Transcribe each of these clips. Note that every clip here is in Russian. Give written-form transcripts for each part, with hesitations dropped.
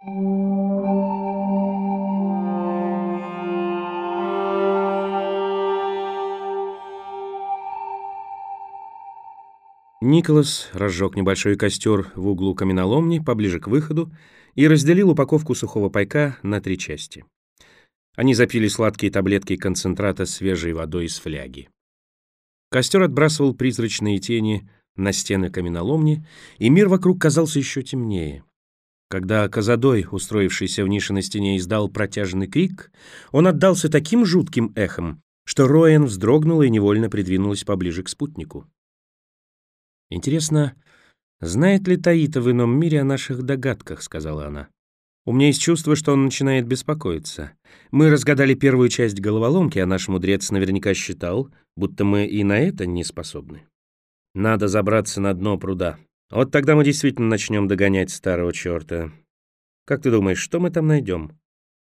Николас разжег небольшой костер в углу каменоломни поближе к выходу и разделил упаковку сухого пайка на 3 части. Они запили сладкие таблетки концентрата свежей водой из фляги. Костер отбрасывал призрачные тени на стены каменоломни, и мир вокруг казался еще темнее. Когда Казадой, устроившийся в нише на стене, издал протяжный крик, он отдался таким жутким эхом, что Роэн вздрогнула и невольно придвинулась поближе к спутнику. «Интересно, знает ли Таита в ином мире о наших догадках?» — сказала она. «У меня есть чувство, что он начинает беспокоиться. Мы разгадали первую часть головоломки, а наш мудрец наверняка считал, будто мы и на это не способны. Надо забраться на дно пруда. Вот тогда мы действительно начнем догонять старого черта. Как ты думаешь, что мы там найдем?»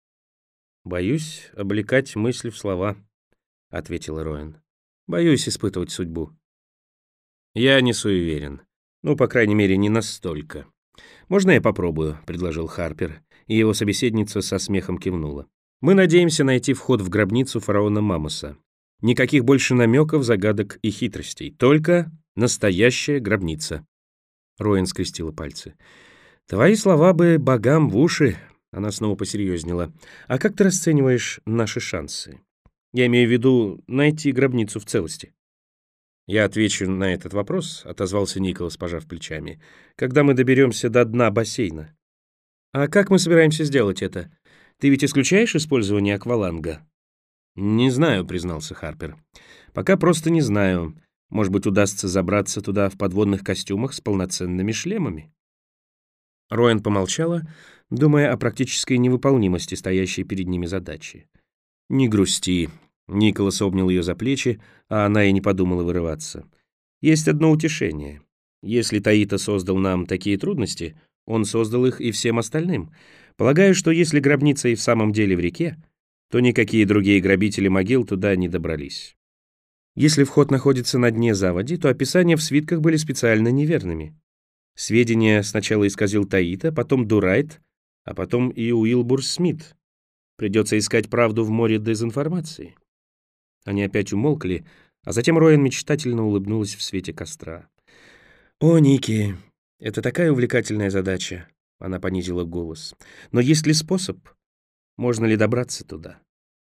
«Боюсь облекать мысли в слова», — ответила Роэн. «Боюсь испытывать судьбу». «Я не суеверен. Ну, по крайней мере, не настолько». «Можно я попробую?» — предложил Харпер, и его собеседница со смехом кивнула. «Мы надеемся найти вход в гробницу фараона Мамоса. Никаких больше намеков, загадок и хитростей. Только настоящая гробница». Роэн скрестила пальцы. «Твои слова бы богам в уши», — она снова посерьезнела. «А как ты расцениваешь наши шансы? Я имею в виду найти гробницу в целости». «Я отвечу на этот вопрос», — отозвался Николас, пожав плечами, «когда мы доберемся до дна бассейна». «А как мы собираемся сделать это? Ты ведь исключаешь использование акваланга?» «Не знаю», — признался Харпер. «Пока просто не знаю. Может быть, удастся забраться туда в подводных костюмах с полноценными шлемами». Роэн помолчала, думая о практической невыполнимости стоящей перед ними задачи. «Не грусти». Николас обнял ее за плечи, а она и не подумала вырываться. «Есть одно утешение. Если Таита создал нам такие трудности, он создал их и всем остальным. Полагаю, что если гробница и в самом деле в реке, то никакие другие грабители могил туда не добрались. Если вход находится на дне заводи, то описания в свитках были специально неверными. Сведения сначала исказил Таита, потом Дурайт, а потом и Уилбур Смит. Придется искать правду в море дезинформации». Они опять умолкли, а затем Роэн мечтательно улыбнулась в свете костра. «О, Ники, это такая увлекательная задача», — она понизила голос. «Но есть ли способ? Можно ли добраться туда?»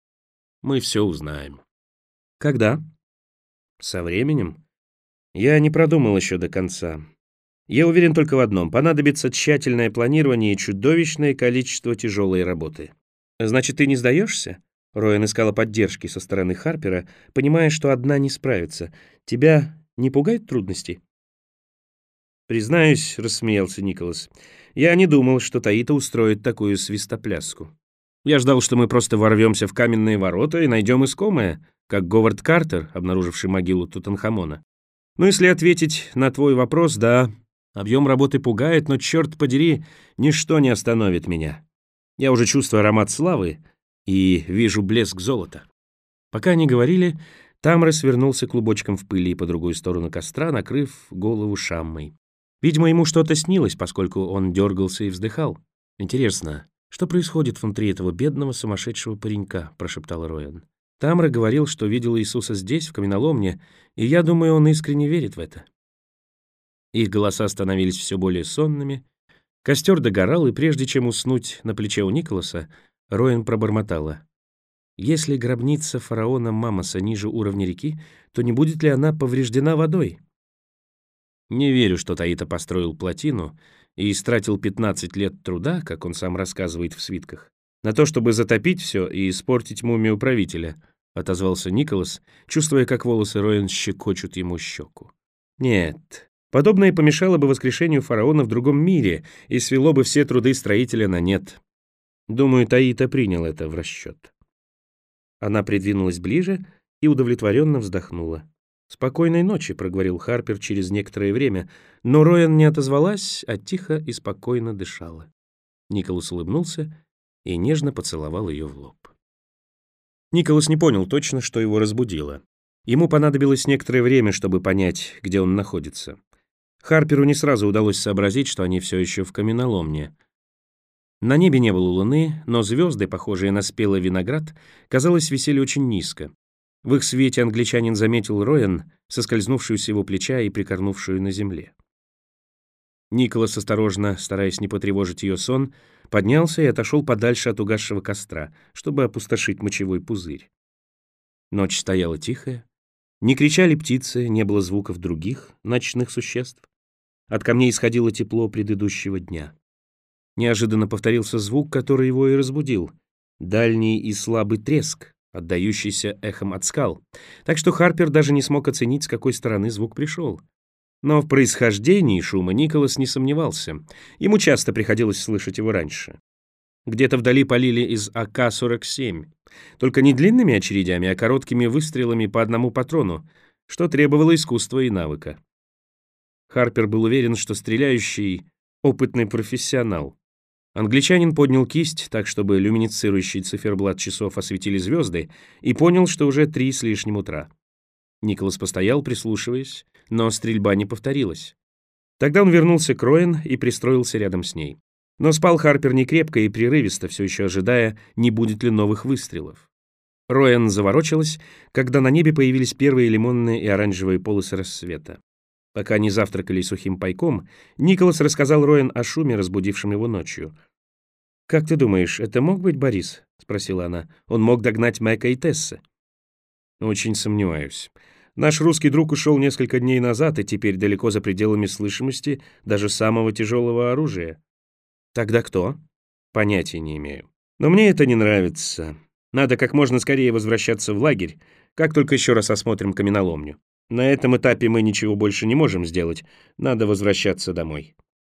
«Мы все узнаем». «Когда?» «Со временем. Я не продумал еще до конца. Я уверен только в одном: понадобится тщательное планирование и чудовищное количество тяжелой работы». «Значит, ты не сдаешься?» Роэн искала поддержки со стороны Харпера, понимая, что одна не справится. «Тебя не пугают трудности?» «Признаюсь», — рассмеялся Николас, — «я не думал, что Таита устроит такую свистопляску. Я ждал, что мы просто ворвемся в каменные ворота и найдем искомое, как Говард Картер, обнаруживший могилу Тутанхамона. Но если ответить на твой вопрос, да, объем работы пугает, но, черт подери, ничто не остановит меня. Я уже чувствую аромат славы и вижу блеск золота». Пока они говорили, Тамра свернулся клубочком в пыли по другую сторону костра, накрыв голову шаммой. Видимо, ему что-то снилось, поскольку он дергался и вздыхал. «Интересно, что происходит внутри этого бедного сумасшедшего паренька?» — прошептал Роэн. «Тамра говорил, что видел Иисуса здесь, в каменоломне, и я думаю, он искренне верит в это». Их голоса становились все более сонными. Костер догорал, и прежде чем уснуть на плече у Николаса, Роэн пробормотала: «Если гробница фараона Мамоса ниже уровня реки, то не будет ли она повреждена водой?» «Не верю, что Таита построил плотину и истратил 15 лет труда, как он сам рассказывает в свитках, на то, чтобы затопить все и испортить мумию правителя», — отозвался Николас, чувствуя, как волосы Роэн щекочут ему щеку. «Нет, подобное помешало бы воскрешению фараона в другом мире и свело бы все труды строителя на нет. Думаю, Таита принял это в расчет». Она придвинулась ближе и удовлетворенно вздохнула. «Спокойной ночи», — проговорил Харпер через некоторое время, но Роэн не отозвалась, а тихо и спокойно дышала. Николас улыбнулся и нежно поцеловал ее в лоб. Николас не понял точно, что его разбудило. Ему понадобилось некоторое время, чтобы понять, где он находится. Харперу не сразу удалось сообразить, что они все еще в каменоломне. На небе не было луны, но звезды, похожие на спелый виноград, казалось, висели очень низко. В их свете англичанин заметил Роэн, соскользнувшую с его плеча и прикорнувшую на земле. Николас, осторожно, стараясь не потревожить ее сон, поднялся и отошел подальше от угасшего костра, чтобы опустошить мочевой пузырь. Ночь стояла тихая, не кричали птицы, не было звуков других ночных существ. От камней исходило тепло предыдущего дня. Неожиданно повторился звук, который его и разбудил. Дальний и слабый треск, отдающийся эхом от скал. Так что Харпер даже не смог оценить, с какой стороны звук пришел. Но в происхождении шума Николас не сомневался. Ему часто приходилось слышать его раньше. Где-то вдали полили из АК-47. Только не длинными очередями, а короткими выстрелами по одному патрону, что требовало искусства и навыка. Харпер был уверен, что стреляющий — опытный профессионал. Англичанин поднял кисть, так чтобы люминесцирующий циферблат часов осветили звезды, и понял, что уже 3 с лишним утра. Николас постоял, прислушиваясь, но стрельба не повторилась. Тогда он вернулся к Роэн и пристроился рядом с ней. Но спал Харпер не крепко и прерывисто, все еще ожидая, не будет ли новых выстрелов. Роэн заворочилась, когда на небе появились первые лимонные и оранжевые полосы рассвета. Пока они завтракали сухим пайком, Николас рассказал Роэн о шуме, разбудившем его ночью. «Как ты думаешь, это мог быть Борис?» — спросила она. «Он мог догнать Мэка и Тессы». «Очень сомневаюсь. Наш русский друг ушел несколько дней назад и теперь далеко за пределами слышимости даже самого тяжелого оружия». «Тогда кто?» «Понятия не имею. Но мне это не нравится. Надо как можно скорее возвращаться в лагерь, как только еще раз осмотрим каменоломню. На этом этапе мы ничего больше не можем сделать. Надо возвращаться домой».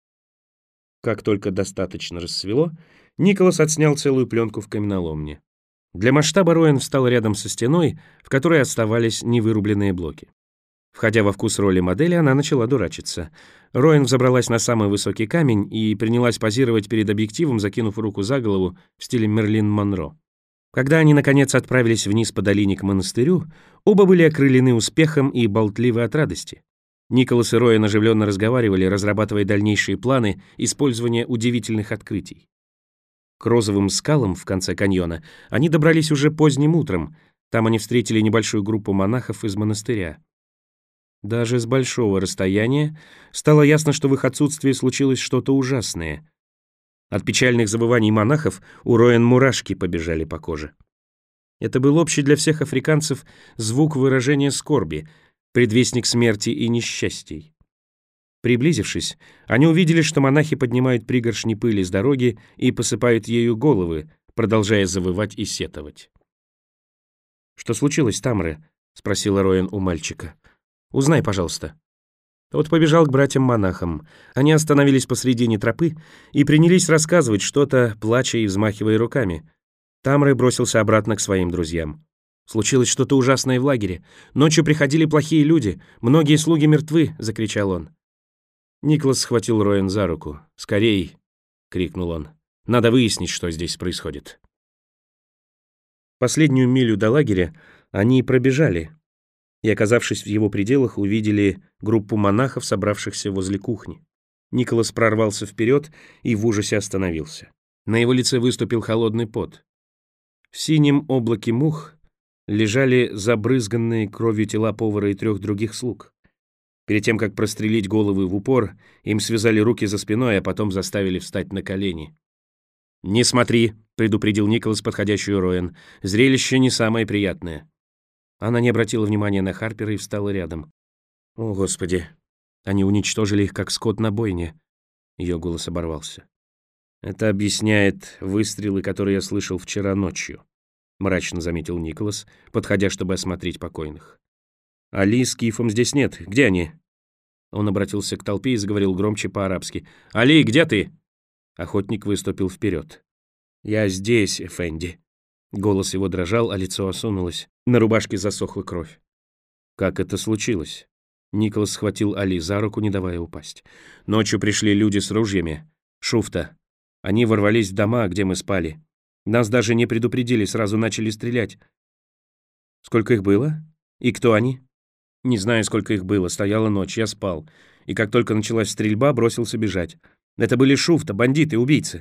Как только достаточно рассвело, Николас отснял целую пленку в каменоломне. Для масштаба Роэн встал рядом со стеной, в которой оставались невырубленные блоки. Входя во вкус роли модели, она начала дурачиться. Роэн взобралась на самый высокий камень и принялась позировать перед объективом, закинув руку за голову в стиле Мерлин Монро. Когда они, наконец, отправились вниз по долине к монастырю, оба были окрылены успехом и болтливы от радости. Николас и Роэн оживленно разговаривали, разрабатывая дальнейшие планы использования удивительных открытий. К розовым скалам в конце каньона они добрались уже поздним утром. Там они встретили небольшую группу монахов из монастыря. Даже с большого расстояния стало ясно, что в их отсутствии случилось что-то ужасное. От печальных забываний монахов у Роэн мурашки побежали по коже. Это был общий для всех африканцев звук выражения скорби, предвестник смерти и несчастий. Приблизившись, они увидели, что монахи поднимают пригоршни пыли с дороги и посыпают ею головы, продолжая завывать и сетовать. «Что случилось, Тамре?» — спросила Роэн у мальчика. «Узнай, пожалуйста». Тот побежал к братьям-монахам. Они остановились посредине тропы и принялись рассказывать что-то, плача и взмахивая руками. Тамре бросился обратно к своим друзьям. «Случилось что-то ужасное в лагере. Ночью приходили плохие люди. Многие слуги мертвы», — закричал он. Николас схватил Роэн за руку. «Скорей!» — крикнул он. «Надо выяснить, что здесь происходит». Последнюю милю до лагеря они пробежали и, оказавшись в его пределах, увидели группу монахов, собравшихся возле кухни. Николас прорвался вперед и в ужасе остановился. На его лице выступил холодный пот. В синем облаке мух лежали забрызганные кровью тела повара и 3 других слуг. Перед тем, как прострелить головы в упор, им связали руки за спиной, а потом заставили встать на колени. «Не смотри», — предупредил Николас подходящую Роэн. «Зрелище не самое приятное». Она не обратила внимания на Харпера и встала рядом. «О, Господи! Они уничтожили их, как скот на бойне». Ее голос оборвался. «Это объясняет выстрелы, которые я слышал вчера ночью», — мрачно заметил Николас, подходя, чтобы осмотреть покойных. «Али с Кифом здесь нет. Где они?» Он обратился к толпе и заговорил громче по-арабски. «Али, где ты?» Охотник выступил вперед. «Я здесь, Эфенди». Голос его дрожал, а лицо осунулось. На рубашке засохла кровь. «Как это случилось?» Николас схватил Али за руку, не давая упасть. «Ночью пришли люди с ружьями. Шуфта. Они ворвались в дома, где мы спали. Нас даже не предупредили, сразу начали стрелять». «Сколько их было? И кто они?» «Не знаю, сколько их было. Стояла ночь, я спал. И как только началась стрельба, бросился бежать. Это были Шуфта, бандиты, убийцы.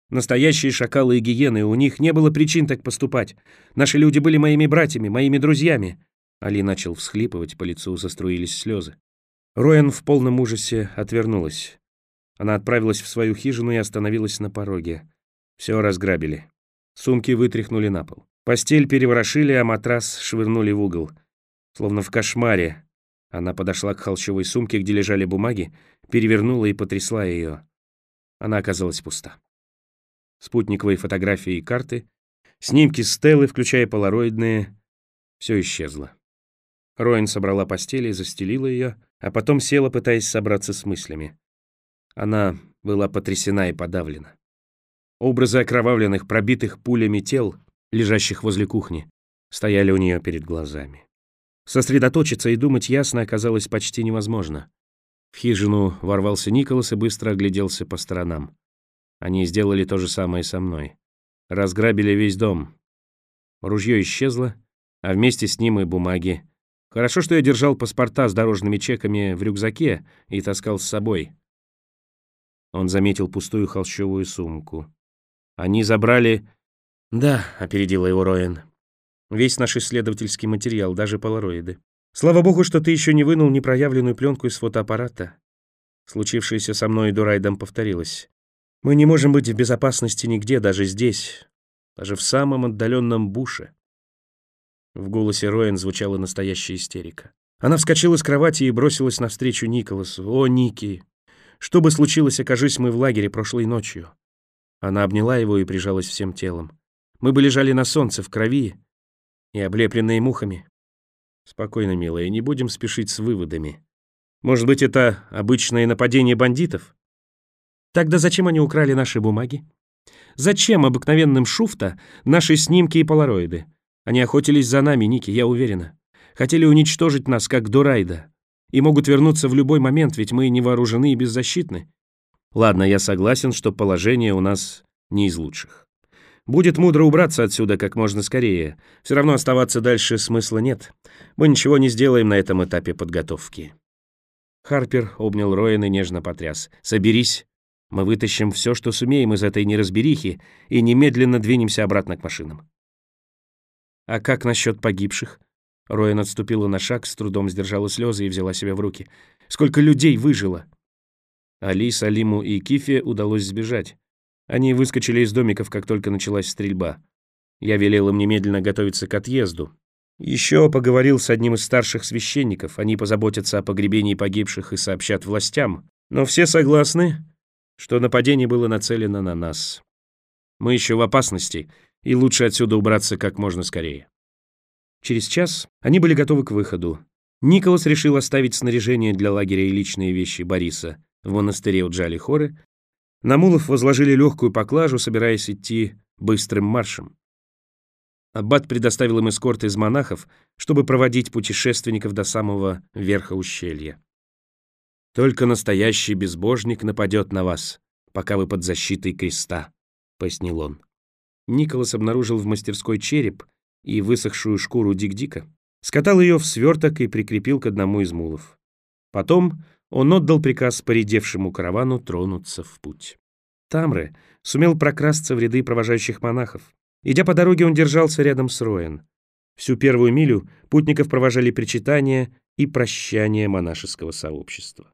Настоящие шакалы и гиены, у них не было причин так поступать. Наши люди были моими братьями, моими друзьями». Али начал всхлипывать, по лицу заструились слезы. Роэн в полном ужасе отвернулась. Она отправилась в свою хижину и остановилась на пороге. Все разграбили. Сумки вытряхнули на пол. Постель переворошили, а матрас швырнули в угол. Словно в кошмаре. Она подошла к холщовой сумке, где лежали бумаги, перевернула и потрясла ее. Она оказалась пуста. Спутниковые фотографии и карты, снимки Стеллы, включая полароидные, все исчезло. Роэн собрала постель и застелила ее, а потом села, пытаясь собраться с мыслями. Она была потрясена и подавлена. Образы окровавленных, пробитых пулями тел, лежащих возле кухни, стояли у нее перед глазами. Сосредоточиться и думать ясно оказалось почти невозможно. В хижину ворвался Николас и быстро огляделся по сторонам. Они сделали то же самое со мной. Разграбили весь дом. Ружье исчезло, а вместе с ним и бумаги. Хорошо, что я держал паспорта с дорожными чеками в рюкзаке и таскал с собой. Он заметил пустую холщовую сумку. Они забрали... «Да», — опередила его Роэн. «Весь наш исследовательский материал, даже полароиды. Слава богу, что ты еще не вынул непроявленную пленку из фотоаппарата. Случившееся со мной и Дурайдом повторилось. Мы не можем быть в безопасности нигде, даже здесь, даже в самом отдаленном буше». В голосе Роэн звучала настоящая истерика. Она вскочила с кровати и бросилась навстречу Николасу. «О, Ники! Что бы случилось, окажись мы в лагере прошлой ночью?» Она обняла его и прижалась всем телом. Мы бы лежали на солнце в крови и облепленные мухами. «Спокойно, милая, не будем спешить с выводами. Может быть, это обычное нападение бандитов? Тогда зачем они украли наши бумаги? Зачем обыкновенным шуфта наши снимки и полароиды? Они охотились за нами, Ники, я уверена. Хотели уничтожить нас, как Дурайда. И могут вернуться в любой момент, ведь мы не вооружены и беззащитны. Ладно, я согласен, что положение у нас не из лучших. Будет мудро убраться отсюда как можно скорее. Все равно оставаться дальше смысла нет. Мы ничего не сделаем на этом этапе подготовки». Харпер обнял Роэн и нежно потряс. «Соберись. Мы вытащим все, что сумеем из этой неразберихи, и немедленно двинемся обратно к машинам». «А как насчет погибших?» Роэн отступила на шаг, с трудом сдержала слезы и взяла себя в руки. «Сколько людей выжило?» Али, Салиму и Кифе удалось сбежать. Они выскочили из домиков, как только началась стрельба. Я велел им немедленно готовиться к отъезду. Еще поговорил с одним из старших священников. Они позаботятся о погребении погибших и сообщат властям. Но все согласны, что нападение было нацелено на нас. Мы еще в опасности, и лучше отсюда убраться как можно скорее. Через час они были готовы к выходу. Николас решил оставить снаряжение для лагеря и личные вещи Бориса в монастыре у Джали-Хоры. На мулов возложили легкую поклажу, собираясь идти быстрым маршем. Аббат предоставил им эскорт из монахов, чтобы проводить путешественников до самого верха ущелья. «Только настоящий безбожник нападет на вас, пока вы под защитой креста», — пояснил он. Николас обнаружил в мастерской череп и высохшую шкуру дик-дика, скатал ее в сверток и прикрепил к одному из мулов. Потом он отдал приказ поредевшему каравану тронуться в путь. Тамре сумел прокрасться в ряды провожающих монахов. Идя по дороге, он держался рядом с Роэн. Всю первую милю путников провожали причитания и прощания монашеского сообщества.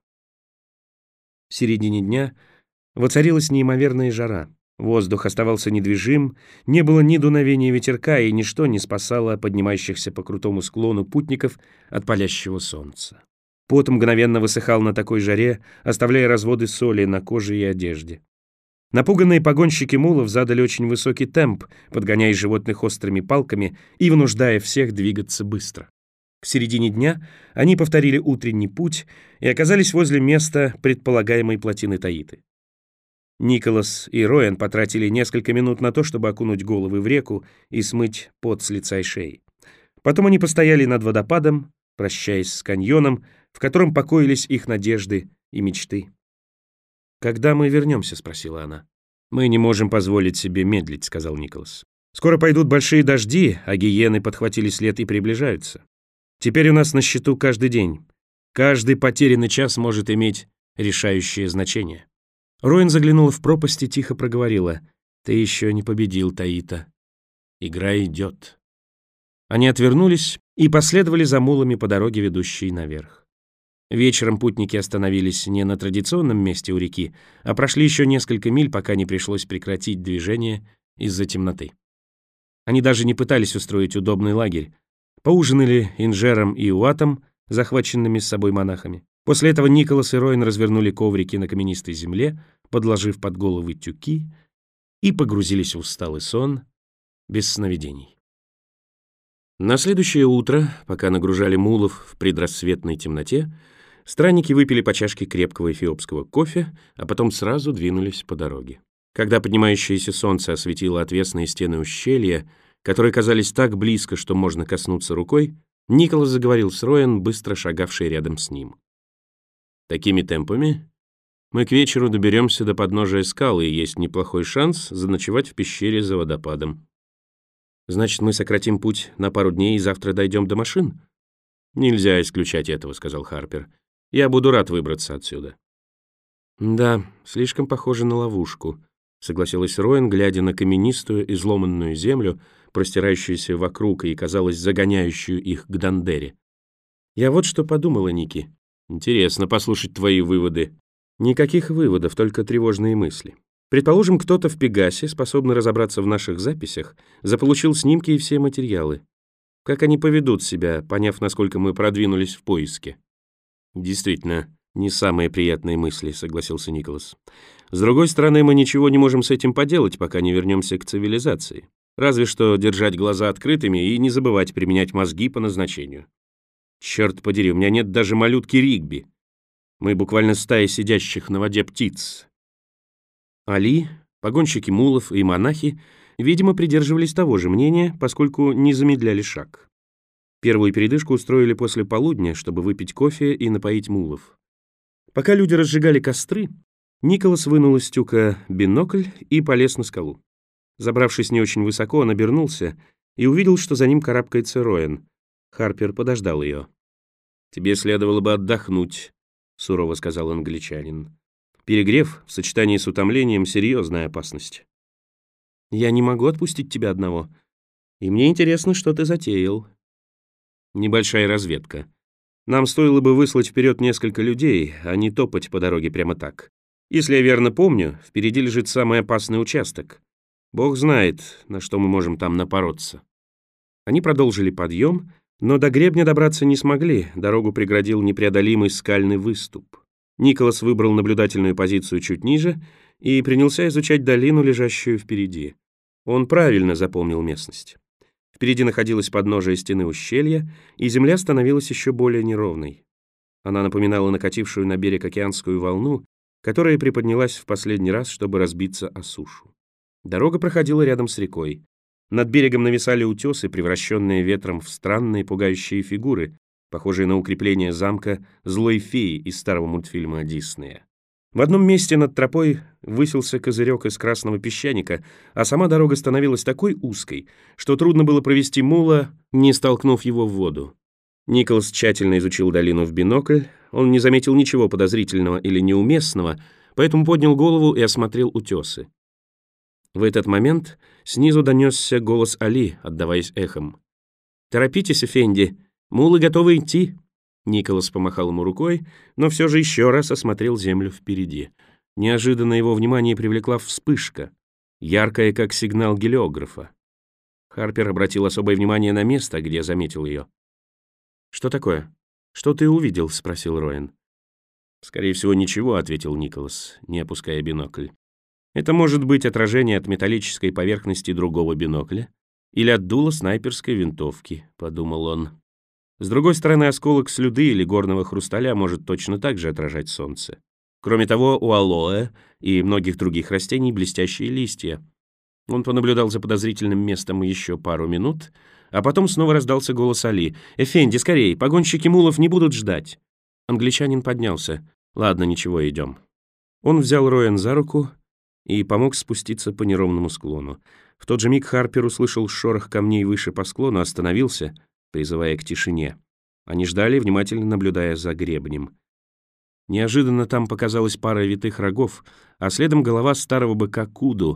В середине дня воцарилась неимоверная жара. Воздух оставался недвижим, не было ни дуновения ветерка, и ничто не спасало поднимающихся по крутому склону путников от палящего солнца. Пот мгновенно высыхал на такой жаре, оставляя разводы соли на коже и одежде. Напуганные погонщики мулов задали очень высокий темп, подгоняя животных острыми палками и вынуждая всех двигаться быстро. К середине дня они повторили утренний путь и оказались возле места предполагаемой плотины Таиты. Николас и Роэн потратили несколько минут на то, чтобы окунуть головы в реку и смыть пот с лица и шеи. Потом они постояли над водопадом, прощаясь с каньоном, в котором покоились их надежды и мечты. «Когда мы вернемся?» — спросила она. «Мы не можем позволить себе медлить», — сказал Николас. «Скоро пойдут большие дожди, а гиены подхватили след и приближаются. Теперь у нас на счету каждый день. Каждый потерянный час может иметь решающее значение». Роэн заглянула в пропасть и тихо проговорила. Ты еще не победил, Таита. Игра идет. Они отвернулись и последовали за мулами по дороге, ведущей наверх. Вечером путники остановились не на традиционном месте у реки, а прошли еще несколько миль, пока не пришлось прекратить движение из-за темноты. Они даже не пытались устроить удобный лагерь. Поужинали инжером и уатом, захваченными с собой монахами. После этого Николас и Роин развернули коврики на каменистой земле, подложив под головы тюки, и погрузились в усталый сон без сновидений. На следующее утро, пока нагружали мулов в предрассветной темноте, странники выпили по чашке крепкого эфиопского кофе, а потом сразу двинулись по дороге. Когда поднимающееся солнце осветило отвесные стены ущелья, которые казались так близко, что можно коснуться рукой, Николас заговорил с Роэн, быстро шагавшей рядом с ним. «Такими темпами мы к вечеру доберемся до подножия скалы, и есть неплохой шанс заночевать в пещере за водопадом». «Значит, мы сократим путь на пару дней и завтра дойдем до машин?» «Нельзя исключать этого», — сказал Харпер. «Я буду рад выбраться отсюда». «Да, слишком похоже на ловушку», — согласилась Роэн, глядя на каменистую, изломанную землю, простирающуюся вокруг и, казалось, загоняющую их к Дандере. «Я вот что подумала, Ники. Интересно послушать твои выводы». «Никаких выводов, только тревожные мысли. Предположим, кто-то в Пегасе, способный разобраться в наших записях, заполучил снимки и все материалы. Как они поведут себя, поняв, насколько мы продвинулись в поиске?» «Действительно, не самые приятные мысли», — согласился Николас. «С другой стороны, мы ничего не можем с этим поделать, пока не вернемся к цивилизации. Разве что держать глаза открытыми и не забывать применять мозги по назначению. Черт подери, у меня нет даже малютки Ригби. Мы буквально стая сидящих на воде птиц». Али, погонщики мулов и монахи, видимо, придерживались того же мнения, поскольку не замедляли шаг. Первую передышку устроили после полудня, чтобы выпить кофе и напоить мулов. Пока люди разжигали костры, Николас вынул из тюка бинокль и полез на скалу. Забравшись не очень высоко, он обернулся и увидел, что за ним карабкается Роэн. Харпер подождал ее. «Тебе следовало бы отдохнуть», — сурово сказал англичанин. «Перегрев в сочетании с утомлением — серьезная опасность». «Я не могу отпустить тебя одного. И мне интересно, что ты затеял». «Небольшая разведка. Нам стоило бы выслать вперед несколько людей, а не топать по дороге прямо так. Если я верно помню, впереди лежит самый опасный участок. Бог знает, на что мы можем там напороться». Они продолжили подъем, но до гребня добраться не смогли, дорогу преградил непреодолимый скальный выступ. Николас выбрал наблюдательную позицию чуть ниже и принялся изучать долину, лежащую впереди. Он правильно запомнил местность. Впереди находилось подножие стены ущелья, и земля становилась еще более неровной. Она напоминала накатившую на берег океанскую волну, которая приподнялась в последний раз, чтобы разбиться о сушу. Дорога проходила рядом с рекой. Над берегом нависали утесы, превращенные ветром в странные пугающие фигуры, похожие на укрепление замка злой феи из старого мультфильма Диснея. В одном месте над тропой высился козырек из красного песчаника, а сама дорога становилась такой узкой, что трудно было провести мула, не столкнув его в воду. Николас тщательно изучил долину в бинокль, он не заметил ничего подозрительного или неуместного, поэтому поднял голову и осмотрел утесы. В этот момент снизу донесся голос Али, отдаваясь эхом. «Торопитесь, Эфенди, мулы готовы идти». Николас помахал ему рукой, но все же еще раз осмотрел землю впереди. Неожиданно его внимание привлекла вспышка, яркая, как сигнал гелиографа. Харпер обратил особое внимание на место, где заметил ее. «Что такое? Что ты увидел?» — спросил Роэн. «Скорее всего, ничего», — ответил Николас, не опуская бинокль. «Это может быть отражение от металлической поверхности другого бинокля или от дула снайперской винтовки», — подумал он. С другой стороны, осколок слюды или горного хрусталя может точно так же отражать солнце. Кроме того, у алоэ и многих других растений блестящие листья. Он понаблюдал за подозрительным местом еще пару минут, а потом снова раздался голос Али. «Эфенди, скорей, погонщики мулов не будут ждать». Англичанин поднялся. «Ладно, ничего, идем». Он взял Роэн за руку и помог спуститься по неровному склону. В тот же миг Харпер услышал шорох камней выше по склону, остановился, призывая к тишине. Они ждали, внимательно наблюдая за гребнем. Неожиданно там показалась пара витых рогов, а следом голова старого быка Куду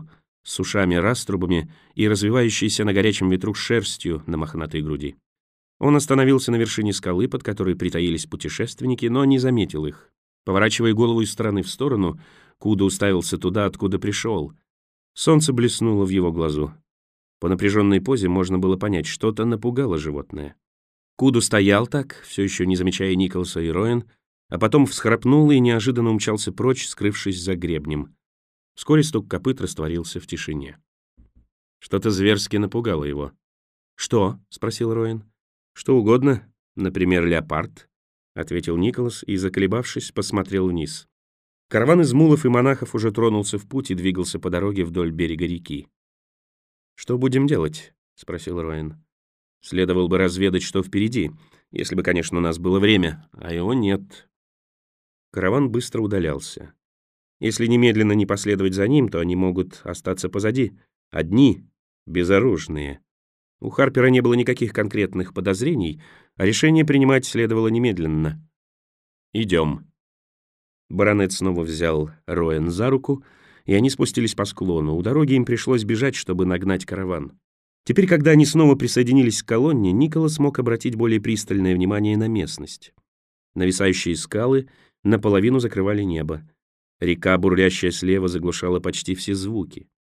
с ушами-раструбами и развивающейся на горячем ветру шерстью на мохнатой груди. Он остановился на вершине скалы, под которой притаились путешественники, но не заметил их. Поворачивая голову из стороны в сторону, Куда уставился туда, откуда пришел. Солнце блеснуло в его глазу. По напряженной позе можно было понять, что-то напугало животное. Куду стоял так, все еще не замечая Николаса и Роэн, а потом всхрапнул и неожиданно умчался прочь, скрывшись за гребнем. Вскоре стук копыт растворился в тишине. Что-то зверски напугало его. «Что?» — спросил Роэн. «Что угодно, например, леопард», — ответил Николас и, заколебавшись, посмотрел вниз. Караван из мулов и монахов уже тронулся в путь и двигался по дороге вдоль берега реки. «Что будем делать?» — спросил Роэн. «Следовало бы разведать, что впереди, если бы, конечно, у нас было время, а его нет». Караван быстро удалялся. Если немедленно не последовать за ним, то они могут остаться позади. Одни, безоружные. У Харпера не было никаких конкретных подозрений, а решение принимать следовало немедленно. «Идем». Баронет снова взял Роэн за руку, и они спустились по склону. У дороги им пришлось бежать, чтобы нагнать караван. Теперь, когда они снова присоединились к колонне, Николас смог обратить более пристальное внимание на местность. Нависающие скалы наполовину закрывали небо. Река, бурлящая слева, заглушала почти все звуки.